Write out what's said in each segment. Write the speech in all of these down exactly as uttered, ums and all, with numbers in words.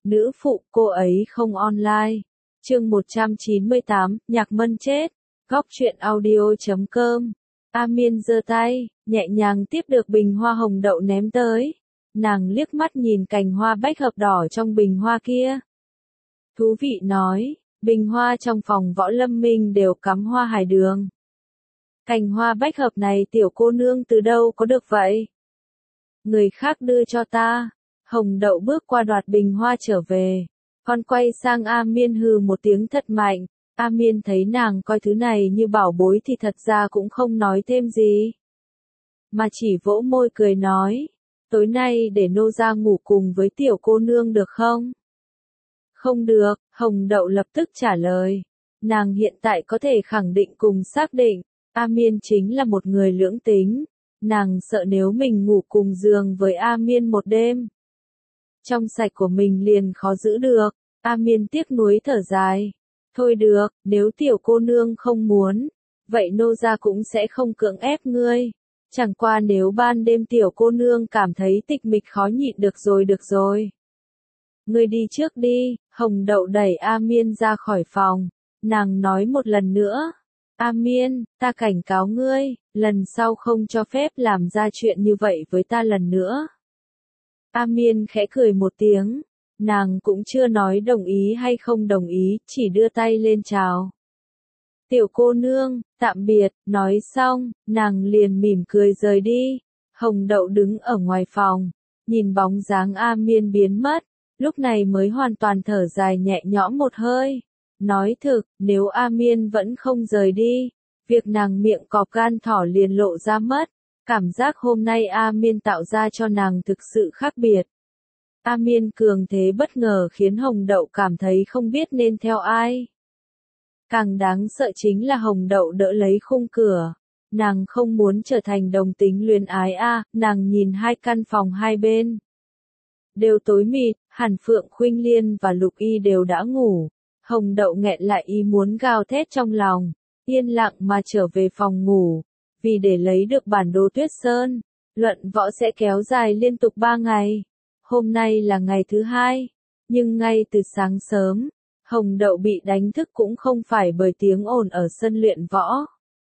Nữ phụ, cô ấy không online. Chương một trăm chín mươi tám, Nhạc Mân chết. Góc truyện audio chấm com. A Miên giơ tay, nhẹ nhàng tiếp được bình hoa hồng đậu ném tới. Nàng liếc mắt nhìn cành hoa bách hợp đỏ trong bình hoa kia. Thú vị nói, bình hoa trong phòng Võ Lâm Minh đều cắm hoa hải đường. Cành hoa bách hợp này tiểu cô nương từ đâu có được vậy? Người khác đưa cho ta. Hồng đậu bước qua đoạt bình hoa trở về. Con quay sang A Miên hừ một tiếng thật mạnh. A Miên thấy nàng coi thứ này như bảo bối thì thật ra cũng không nói thêm gì. Mà chỉ vỗ môi cười nói. Tối nay để nô ra ngủ cùng với tiểu cô nương được không? Không được, Hồng đậu lập tức trả lời. Nàng hiện tại có thể khẳng định cùng xác định. A Miên chính là một người lưỡng tính. Nàng sợ nếu mình ngủ cùng giường với A Miên một đêm. Trong sạch của mình liền khó giữ được. A Miên tiếc nuối thở dài. Thôi được, nếu tiểu cô nương không muốn, vậy nô gia cũng sẽ không cưỡng ép ngươi. Chẳng qua nếu ban đêm tiểu cô nương cảm thấy tịch mịch khó nhịn được rồi được rồi. Ngươi đi trước đi, Hồng đậu đẩy A Miên ra khỏi phòng. Nàng nói một lần nữa. A Miên, ta cảnh cáo ngươi, lần sau không cho phép làm ra chuyện như vậy với ta lần nữa. A Miên khẽ cười một tiếng. Nàng cũng chưa nói đồng ý hay không đồng ý, chỉ đưa tay lên chào. Tiểu cô nương, tạm biệt, nói xong, nàng liền mỉm cười rời đi. Hồng đậu đứng ở ngoài phòng, nhìn bóng dáng A Miên biến mất, lúc này mới hoàn toàn thở dài nhẹ nhõm một hơi. Nói thực, nếu A Miên vẫn không rời đi, việc nàng miệng cọp gan thỏ liền lộ ra mất. Cảm giác hôm nay A Miên tạo ra cho nàng thực sự khác biệt. A Miên cường thế bất ngờ khiến Hồng đậu cảm thấy không biết nên theo ai. Càng đáng sợ chính là Hồng đậu đỡ lấy khung cửa. Nàng không muốn trở thành đồng tính luyến ái a, nàng nhìn hai căn phòng hai bên. Đều tối mịt, Hàn Phượng Khuynh Liên và Lục Y đều đã ngủ. Hồng đậu nghẹn lại ý muốn gào thét trong lòng, yên lặng mà trở về phòng ngủ. Vì để lấy được bản đồ Tuyết Sơn, luận võ sẽ kéo dài liên tục ba ngày. Hôm nay là ngày thứ hai, nhưng ngay từ sáng sớm, Hồng đậu bị đánh thức cũng không phải bởi tiếng ồn ở sân luyện võ,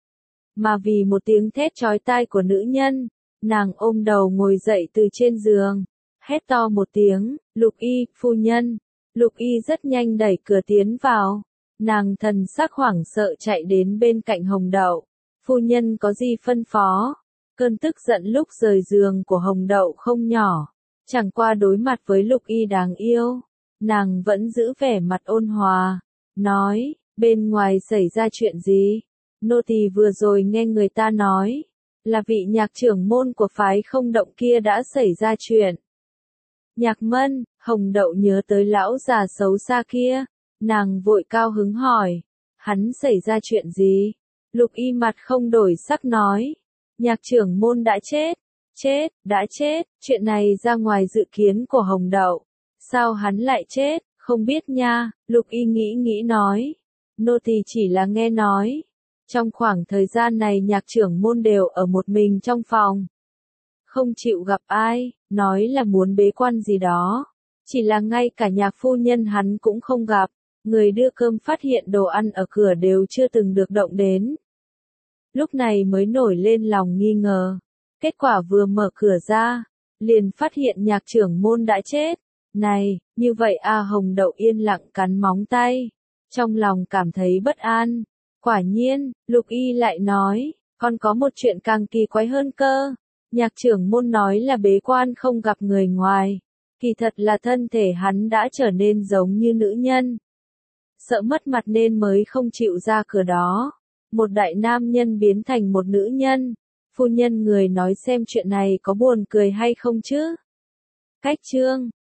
mà vì một tiếng thét chói tai của nữ nhân. Nàng ôm đầu ngồi dậy từ trên giường, hét to một tiếng, Lục Y, phu nhân. Lục Y rất nhanh đẩy cửa tiến vào, nàng thần sắc hoảng sợ chạy đến bên cạnh Hồng đậu. Phu nhân có gì phân phó? Cơn tức giận lúc rời giường của Hồng đậu không nhỏ. Chẳng qua đối mặt với Lục Y đáng yêu, nàng vẫn giữ vẻ mặt ôn hòa, nói, bên ngoài xảy ra chuyện gì? Nô tỳ vừa rồi nghe người ta nói, là vị nhạc trưởng môn của phái Không Động kia đã xảy ra chuyện. Nhạc Mân, Hồng đậu nhớ tới lão già xấu xa kia, nàng vội cao hứng hỏi, hắn xảy ra chuyện gì? Lục Y mặt không đổi sắc nói, nhạc trưởng môn đã chết. Chết, đã chết, chuyện này ra ngoài dự kiến của Hồng đậu. Sao hắn lại chết, không biết nha, Lục Y nghĩ nghĩ nói. Nô tỳ chỉ là nghe nói. Trong khoảng thời gian này nhạc trưởng môn đều ở một mình trong phòng. Không chịu gặp ai, nói là muốn bế quan gì đó. Chỉ là ngay cả nhạc phu nhân hắn cũng không gặp. Người đưa cơm phát hiện đồ ăn ở cửa đều chưa từng được động đến. Lúc này mới nổi lên lòng nghi ngờ. Kết quả vừa mở cửa ra, liền phát hiện nhạc trưởng môn đã chết. Này, như vậy A Hồng đậu yên lặng cắn móng tay. Trong lòng cảm thấy bất an. Quả nhiên, Lục Y lại nói, còn có một chuyện càng kỳ quái hơn cơ. Nhạc trưởng môn nói là bế quan không gặp người ngoài. Kỳ thật là thân thể hắn đã trở nên giống như nữ nhân. Sợ mất mặt nên mới không chịu ra cửa đó. Một đại nam nhân biến thành một nữ nhân. Phu nhân người nói xem chuyện này có buồn cười hay không chứ? Cách chương